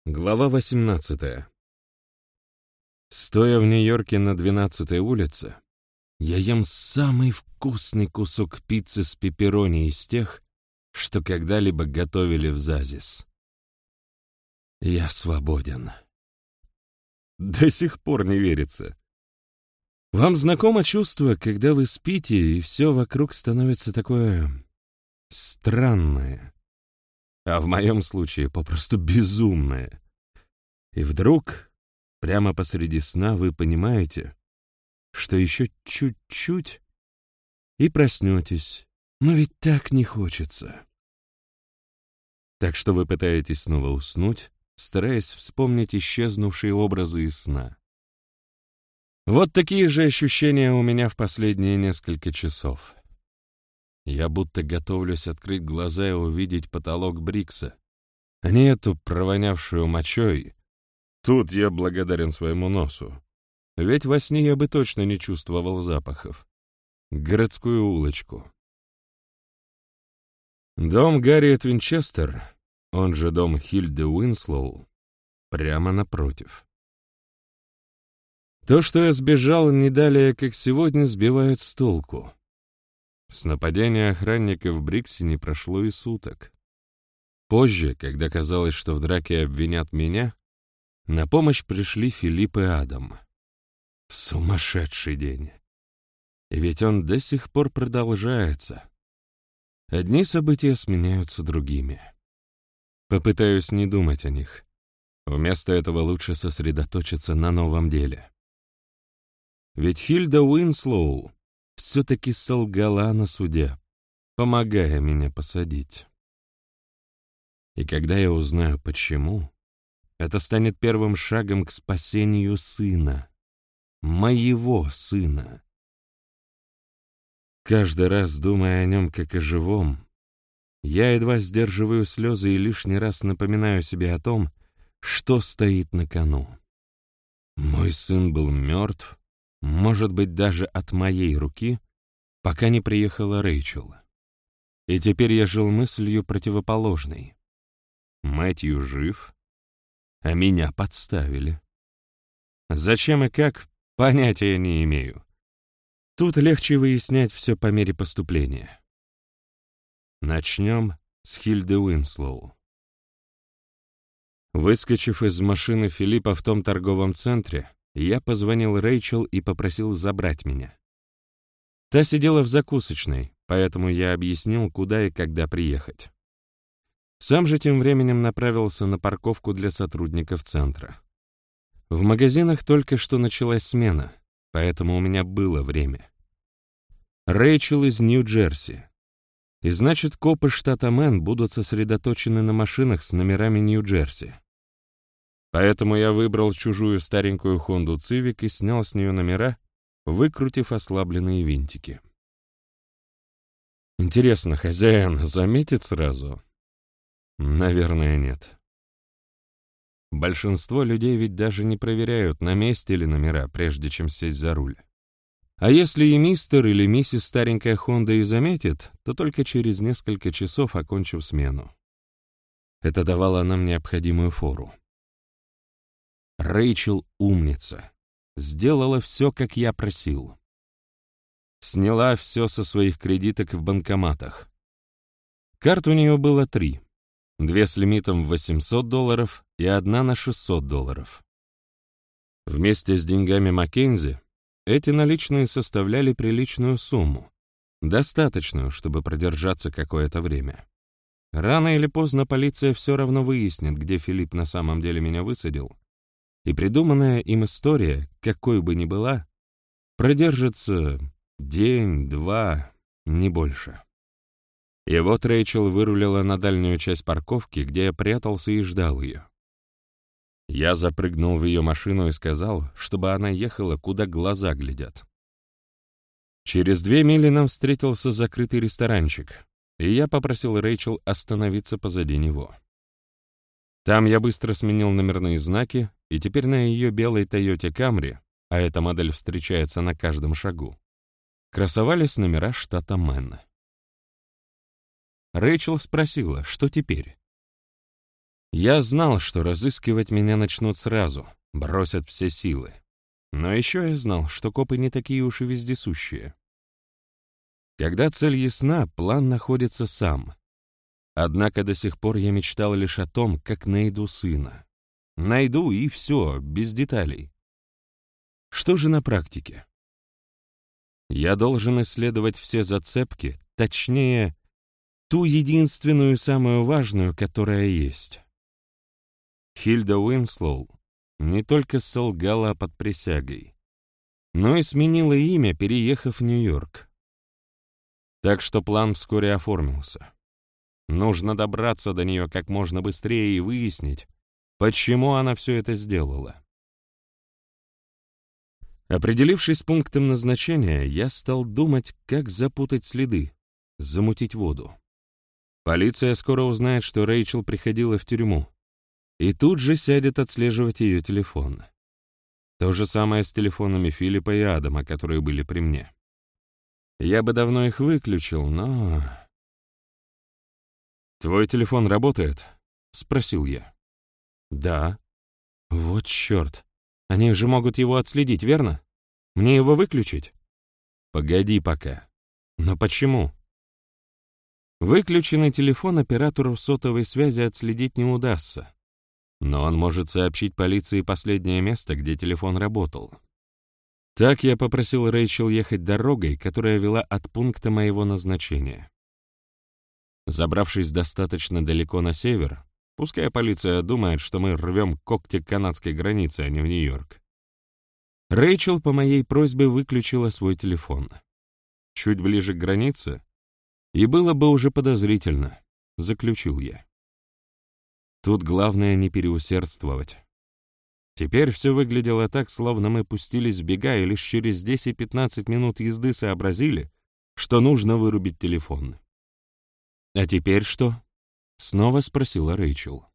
Глава 18. Стоя в Нью-Йорке на 12-й улице, я ем самый вкусный кусок пиццы с пепперони из тех, что когда-либо готовили в Зазис. Я свободен. До сих пор не верится. Вам знакомо чувство, когда вы спите, и все вокруг становится такое странное, а в моем случае попросту безумное. И вдруг, прямо посреди сна, вы понимаете, что еще чуть-чуть и проснетесь, но ведь так не хочется. Так что вы пытаетесь снова уснуть, стараясь вспомнить исчезнувшие образы из сна. Вот такие же ощущения у меня в последние несколько часов. Я будто готовлюсь открыть глаза и увидеть потолок Брикса, а не эту провонявшую мочой. Тут я благодарен своему носу, ведь во сне я бы точно не чувствовал запахов. Городскую улочку. Дом Гарриет Винчестер, он же дом Хильды Уинслоу, прямо напротив. То, что я сбежал не далее, как сегодня, сбивает с толку. С нападения охранника в Бриксе не прошло и суток. Позже, когда казалось, что в драке обвинят меня, на помощь пришли Филипп и Адам. Сумасшедший день. И ведь он до сих пор продолжается. Одни события сменяются другими. Попытаюсь не думать о них. Вместо этого лучше сосредоточиться на новом деле. Ведь Хильда Уинслоу все-таки солгала на суде, помогая меня посадить. И когда я узнаю, почему, это станет первым шагом к спасению сына, моего сына. Каждый раз, думая о нем как о живом, я едва сдерживаю слезы и лишний раз напоминаю себе о том, что стоит на кону. Мой сын был мертв, может быть, даже от моей руки, пока не приехала Рэйчел. И теперь я жил мыслью противоположной. Мэтью жив, а меня подставили. Зачем и как, понятия не имею. Тут легче выяснять все по мере поступления. Начнем с Хильды Уинслоу. Выскочив из машины Филиппа в том торговом центре, я позвонил Рэйчел и попросил забрать меня. Та сидела в закусочной, поэтому я объяснил, куда и когда приехать. Сам же тем временем направился на парковку для сотрудников центра. В магазинах только что началась смена, поэтому у меня было время. Рэйчел из Нью-Джерси. И значит, копы штата Мэн будут сосредоточены на машинах с номерами Нью-Джерси. Поэтому я выбрал чужую старенькую Хонду Цивик и снял с нее номера, выкрутив ослабленные винтики. Интересно, хозяин заметит сразу? Наверное, нет. Большинство людей ведь даже не проверяют, на месте ли номера, прежде чем сесть за руль. А если и мистер или миссис старенькая Хонда и заметит, то только через несколько часов, окончив смену. Это давало нам необходимую фору. Рэйчел умница. Сделала все, как я просил. Сняла все со своих кредиток в банкоматах. Карт у нее было 3. 2 с лимитом в $800 и 1 на $600. Вместе с деньгами Маккензи эти наличные составляли приличную сумму, достаточную, чтобы продержаться какое-то время. Рано или поздно полиция все равно выяснит, где Филипп на самом деле меня высадил, и придуманная им история, какой бы ни была, продержится день-два, не больше. И вот Рэйчел вырулила на дальнюю часть парковки, где я прятался и ждал ее. Я запрыгнул в ее машину и сказал, чтобы она ехала, куда глаза глядят. Через 2 мили нам встретился закрытый ресторанчик, и я попросил Рэйчел остановиться позади него. Там я быстро сменил номерные знаки, и теперь на ее белой Тойоте Камри, а эта модель встречается на каждом шагу, красовались номера штата Мэн. Рэйчел спросила, что теперь. Я знал, что разыскивать меня начнут сразу, бросят все силы. Но еще я знал, что копы не такие уж и вездесущие. Когда цель ясна, план находится сам. Однако до сих пор я мечтал лишь о том, как найду сына. Найду и все, без деталей. Что же на практике? Я должен исследовать все зацепки, точнее, ту единственную самую важную, которая есть. Хильда Уинслоу не только солгала под присягой, но и сменила имя, переехав в Нью-Йорк. Так что план вскоре оформился. Нужно добраться до нее как можно быстрее и выяснить, почему она все это сделала. Определившись с пунктом назначения, я стал думать, как запутать следы, замутить воду. Полиция скоро узнает, что Рэйчел приходила в тюрьму, и тут же сядет отслеживать ее телефон. То же самое с телефонами Филиппа и Адама, которые были при мне. Я бы давно их выключил, но... «Твой телефон работает?» — спросил я. «Да». «Вот черт. Они же могут его отследить, верно? Мне его выключить?» «Погоди пока». «Но почему?» Выключенный телефон оператору сотовой связи отследить не удастся. Но он может сообщить полиции последнее место, где телефон работал. Так я попросил Рэйчел ехать дорогой, которая вела от пункта моего назначения. Забравшись достаточно далеко на север, пускай полиция думает, что мы рвем когти к канадской границе, а не в Нью-Йорк, Рэйчел по моей просьбе выключила свой телефон. Чуть ближе к границе, и было бы уже подозрительно, заключил я. Тут главное не переусердствовать. Теперь все выглядело так, словно мы пустились в бега и лишь через 10-15 минут езды сообразили, что нужно вырубить телефон. «А теперь что?» — снова спросила Рэйчел.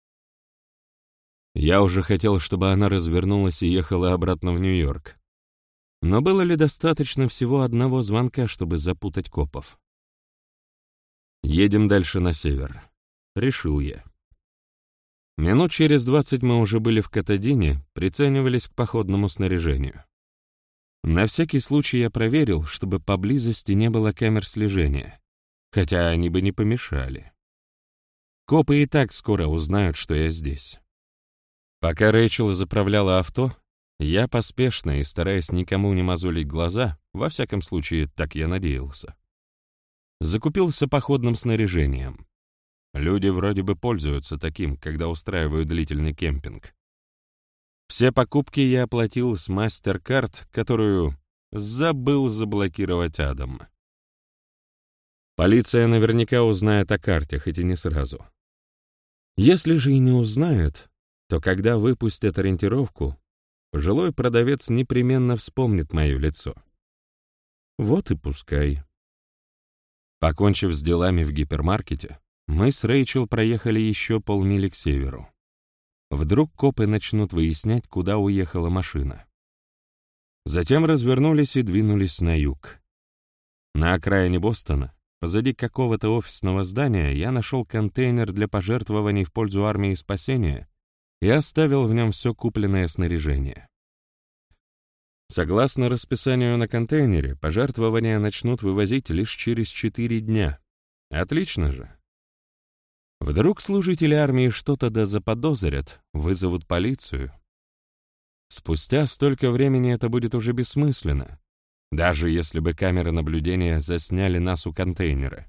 Я уже хотел, чтобы она развернулась и ехала обратно в Нью-Йорк. Но было ли достаточно всего одного звонка, чтобы запутать копов? «Едем дальше на север», — решил я. Минут через 20 мы уже были в Катадине, приценивались к походному снаряжению. На всякий случай я проверил, чтобы поблизости не было камер слежения, хотя они бы не помешали. Копы и так скоро узнают, что я здесь. Пока Рэйчел заправляла авто, я поспешно и, стараясь никому не мозолить глаза, во всяком случае, так я надеялся, закупился походным снаряжением. Люди вроде бы пользуются таким, когда устраивают длительный кемпинг. Все покупки я оплатил с MasterCard, которую забыл заблокировать Адам. Полиция наверняка узнает о карте, хоть и не сразу. Если же и не узнает, то когда выпустят ориентировку, пожилой продавец непременно вспомнит мое лицо. Вот и пускай. Покончив с делами в гипермаркете, мы с Рэйчел проехали еще полмили к северу. Вдруг копы начнут выяснять, куда уехала машина. Затем развернулись и двинулись на юг. На окраине Бостона, позади какого-то офисного здания, я нашел контейнер для пожертвований в пользу армии спасения и оставил в нем все купленное снаряжение. Согласно расписанию на контейнере, пожертвования начнут вывозить лишь через 4 дня. Отлично же. Вдруг служители армии что-то заподозрят, вызовут полицию. Спустя столько времени это будет уже бессмысленно, даже если бы камеры наблюдения засняли нас у контейнера.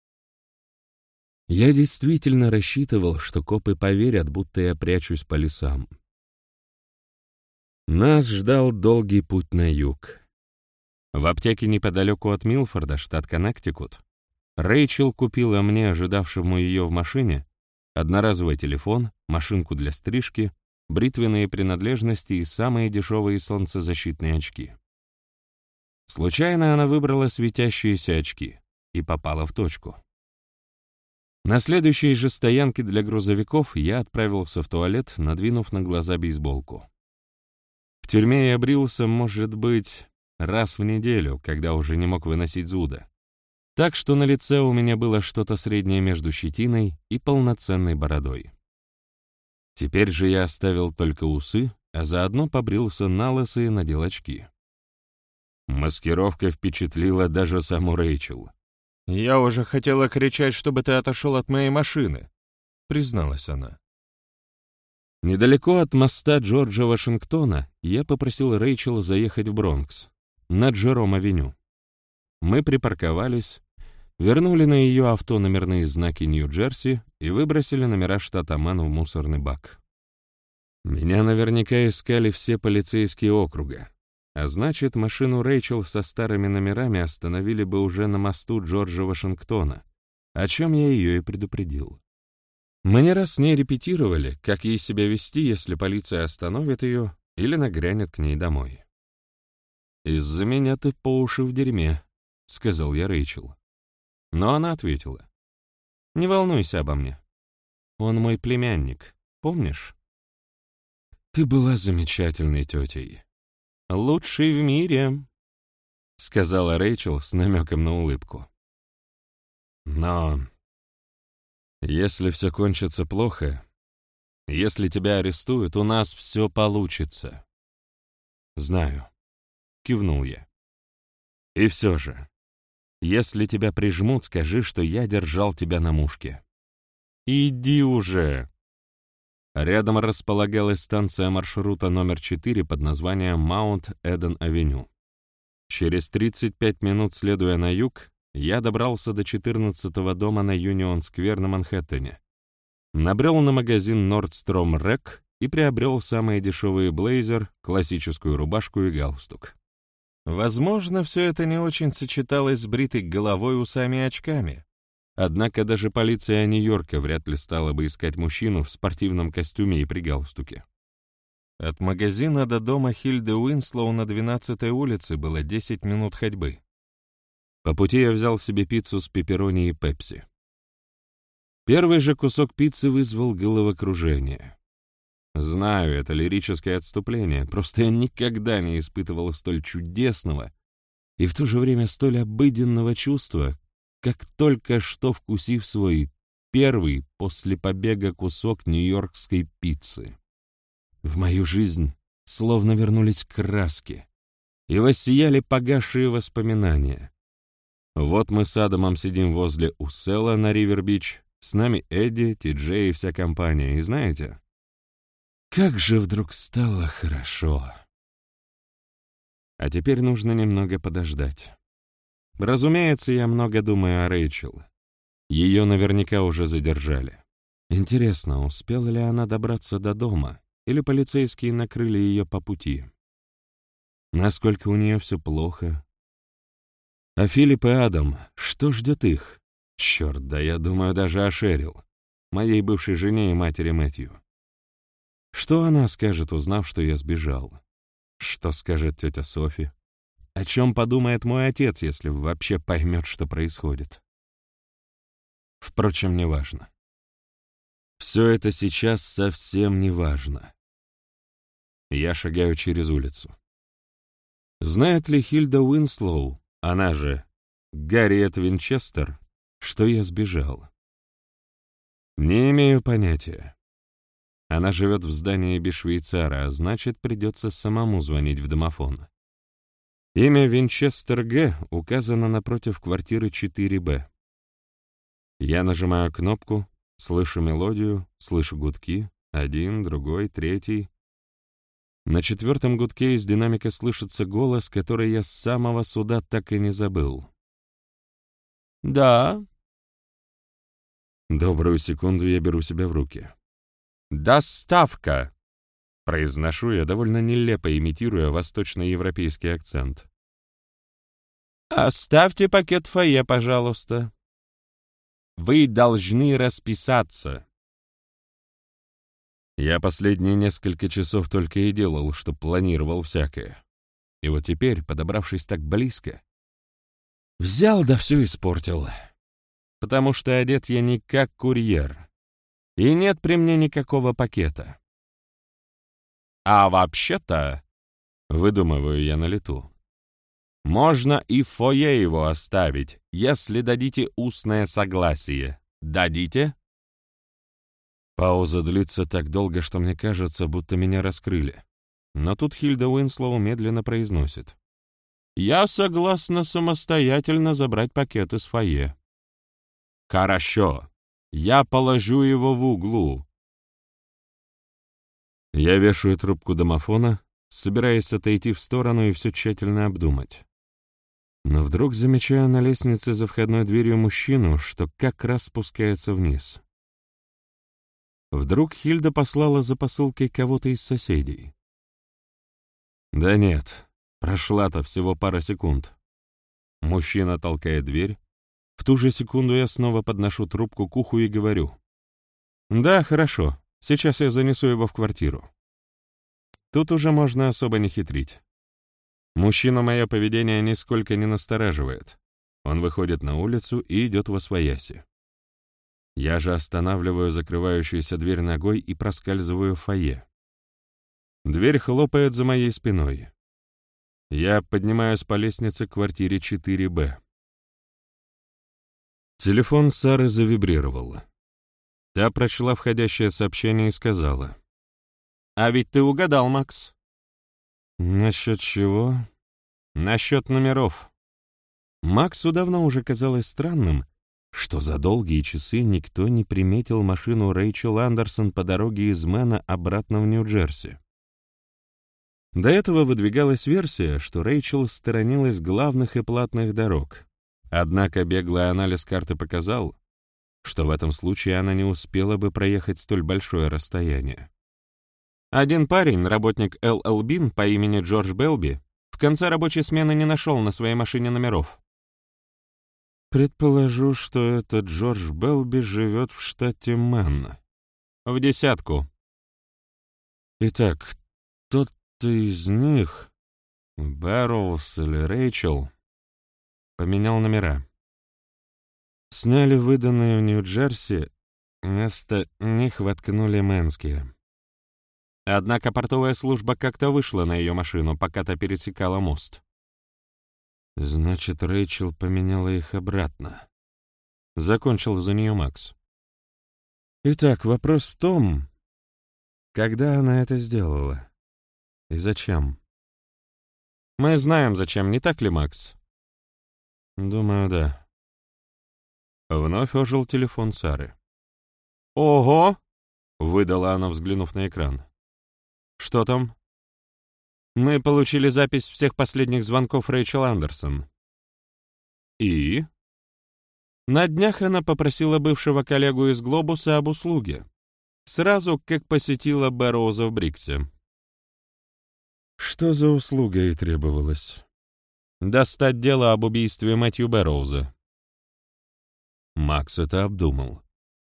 Я действительно рассчитывал, что копы поверят, будто я прячусь по лесам. Нас ждал долгий путь на юг. В аптеке неподалеку от Милфорда, штат Коннектикут, Рэйчел купила мне, ожидавшему ее в машине, одноразовый телефон, машинку для стрижки, бритвенные принадлежности и самые дешевые солнцезащитные очки. Случайно она выбрала светящиеся очки и попала в точку. На следующей же стоянке для грузовиков я отправился в туалет, надвинув на глаза бейсболку. В тюрьме я брился, может быть, раз в неделю, когда уже не мог выносить зуда. Так что на лице у меня было что-то среднее между щетиной и полноценной бородой. Теперь же я оставил только усы, а заодно побрился налысо и надел очки. Маскировка впечатлила даже саму Рэйчел. «Я уже хотела кричать, чтобы ты отошел от моей машины», — призналась она. Недалеко от моста Джорджа Вашингтона я попросил Рэйчел заехать в Бронкс, на Джером-авеню. Мы припарковались, вернули на ее авто номерные знаки Нью-Джерси и выбросили номера штата Мэн в мусорный бак. Меня наверняка искали все полицейские округа, а значит, машину Рэйчел со старыми номерами остановили бы уже на мосту Джорджа Вашингтона, о чем я ее и предупредил. Мы не раз с ней репетировали, как ей себя вести, если полиция остановит ее или нагрянет к ней домой. «Из-за меня ты по уши в дерьме», — сказал я Рэйчел. Но она ответила: «Не волнуйся обо мне. Он мой племянник, помнишь?» «Ты была замечательной тетей. Лучшей в мире», — сказала Рэйчел с намеком на улыбку. «Но если все кончится плохо, если тебя арестуют, у нас все получится». «Знаю», — кивнул я. «И все же, если тебя прижмут, скажи, что я держал тебя на мушке». «Иди уже!» Рядом располагалась станция маршрута номер 4 под названием Маунт-Эден-авеню. Через 35 минут, следуя на юг, я добрался до 14-го дома на Юнион-сквер на Манхэттене, набрел на магазин Nordstrom Rack и приобрел самые дешевые блейзер, классическую рубашку и галстук. Возможно, все это не очень сочеталось с бритой головой, усами и очками. Однако даже полиция Нью-Йорка вряд ли стала бы искать мужчину в спортивном костюме и при галстуке. От магазина до дома Хильды Уинслоу на 12-й улице было 10 минут ходьбы. По пути я взял себе пиццу с пепперони и пепси. Первый же кусок пиццы вызвал головокружение. Знаю, это лирическое отступление, просто я никогда не испытывал столь чудесного и в то же время столь обыденного чувства, как только что вкусив свой первый после побега кусок нью-йоркской пиццы. В мою жизнь словно вернулись краски и воссияли погасшие воспоминания. Вот мы с Адамом сидим возле Усела на Ривер-Бич, с нами Эдди, Ти-Джей и вся компания, и знаете, как же вдруг стало хорошо. А теперь нужно немного подождать. Разумеется, я много думаю о Рэйчел. Ее наверняка уже задержали. Интересно, успела ли она добраться до дома, или полицейские накрыли ее по пути? Насколько у нее все плохо? А Филипп и Адам, что ждет их? Черт, да я думаю даже о Шерил, моей бывшей жене и матери Мэтью. Что она скажет, узнав, что я сбежал? Что скажет тетя Софи? О чем подумает мой отец, если вообще поймет, что происходит? Впрочем, неважно. Все это сейчас совсем неважно. Я шагаю через улицу. Знает ли Хильда Уинслоу, она же Гарриет Винчестер, что я сбежал? Не имею понятия. Она живет в здании без швейцара, а значит, придется самому звонить в домофон. Имя Винчестер Г. указано напротив квартиры 4Б. Я нажимаю кнопку, слышу мелодию, слышу гудки, один, другой, третий. На 4-м гудке из динамика слышится голос, который я с самого суда так и не забыл. «Да». Добрую секунду я беру себя в руки. «Доставка!» Произношу я, довольно нелепо имитируя восточноевропейский акцент. «Оставьте пакет в фойе, пожалуйста. Вы должны расписаться». Я последние несколько часов только и делал, что планировал всякое. И вот теперь, подобравшись так близко, взял да все испортил. Потому что одет я не как курьер, и нет при мне никакого пакета. А вообще-то, выдумываю я на лету, можно и в фойе его оставить, если дадите устное согласие. Дадите? Пауза длится так долго, что мне кажется, будто меня раскрыли. Но тут Хильда Уинслоу медленно произносит: «Я согласна самостоятельно забрать пакет из фойе». «Хорошо. Я положу его в углу». Я вешаю трубку домофона, собираясь отойти в сторону и все тщательно обдумать. Но вдруг замечаю на лестнице за входной дверью мужчину, что как раз спускается вниз. Вдруг Хильда послала за посылкой кого-то из соседей. Да нет, прошла-то всего пара секунд. Мужчина толкает дверь. В ту же секунду я снова подношу трубку к уху и говорю: «Да, хорошо, сейчас я занесу его в квартиру». Тут уже можно особо не хитрить. Мужчину мое поведение нисколько не настораживает. Он выходит на улицу и идет восвояси. Я же останавливаю закрывающуюся дверь ногой и проскальзываю в фойе. Дверь хлопает за моей спиной. Я поднимаюсь по лестнице к квартире 4Б. Телефон Сары завибрировал. Та прочла входящее сообщение и сказала: «А ведь ты угадал, Макс». «Насчет чего?» «Насчет номеров». Максу давно уже казалось странным, что за долгие часы никто не приметил машину Рэйчел Андерсон по дороге из Мэна обратно в Нью-Джерси. До этого выдвигалась версия, что Рэйчел сторонилась главных и платных дорог. Однако беглый анализ карты показал, что в этом случае она не успела бы проехать столь большое расстояние. Один парень, работник Л.Л. Бин по имени Джордж Белби, в конце рабочей смены не нашел на своей машине номеров. Предположу, что этот Джордж Белби живет в штате Мэн. В 10. Итак, кто-то из них, Бэрроуз или Рэйчел, поменял номера. Сняли выданные в Нью-Джерси, вместо них воткнули мэнские. Однако портовая служба как-то вышла на ее машину, пока та пересекала мост. Значит, Рэйчел поменяла их обратно. Закончил за нее Макс. Итак, вопрос в том, когда она это сделала и зачем. Мы знаем, зачем, не так ли, Макс? Думаю, да. Вновь ожил телефон Сары. «Ого!» — выдала она, взглянув на экран. «Что там?» «Мы получили запись всех последних звонков Рэйчел Андерсон». «И?» На днях она попросила бывшего коллегу из «Глобуса» об услуге, сразу как посетила Бэрроуза в Бриксе. Что за услуга ей требовалась? Достать дело об убийстве Мэтью Бэрроуза. Макс это обдумал.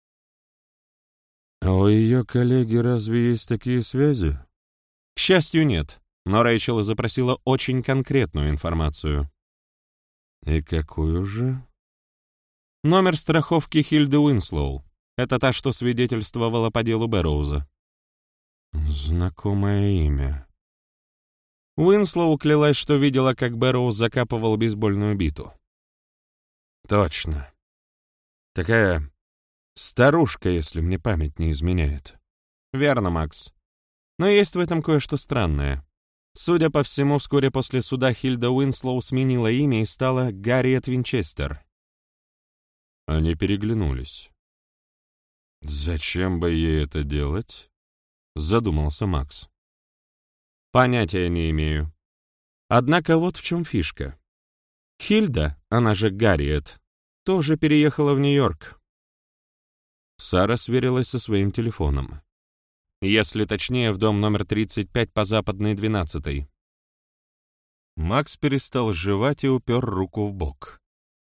А у ее коллеги разве есть такие связи? К счастью, нет, но Рэйчел запросила очень конкретную информацию. И какую же? Номер страховки Хильды Уинслоу. Это та, что свидетельствовала по делу Бэрроуза. Знакомое имя. Уинслоу клялась, что видела, как Бэрроуз закапывал бейсбольную биту. Точно. Такая старушка, если мне память не изменяет. Верно, Макс. Но есть в этом кое-что странное. Судя по всему, вскоре после суда Хильда Уинслоу сменила имя и стала Гарриет Винчестер. Они переглянулись. «Зачем бы ей это делать?» — задумался Макс. «Понятия не имею. Однако вот в чем фишка. Хильда, она же Гарриет, тоже переехала в Нью-Йорк». Сара сверилась со своим телефоном. Если точнее, в дом номер 35 по Западной 12-й. Макс перестал жевать и упер руку в бок.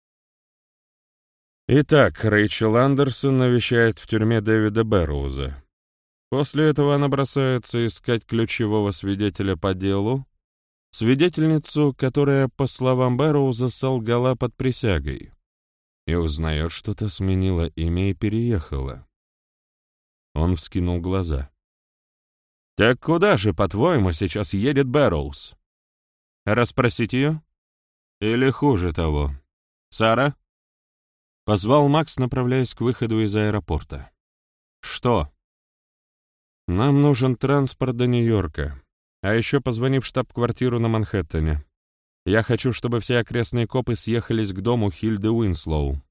Итак, Рэйчел Андерсон навещает в тюрьме Дэвида Бэрроуза. После этого она бросается искать ключевого свидетеля по делу, свидетельницу, которая, по словам Бэрроуза, солгала под присягой, и узнает, что та сменила имя и переехала. Он вскинул глаза. «Так куда же, по-твоему, сейчас едет Бэрроуз? Расспросить ее? Или хуже того? Сара?» Позвал Макс, направляясь к выходу из аэропорта. «Что?» Нам нужен транспорт до Нью-Йорка. А еще позвони в штаб-квартиру на Манхэттене. Я хочу, чтобы все окрестные копы съехались к дому Хильды Уинслоу.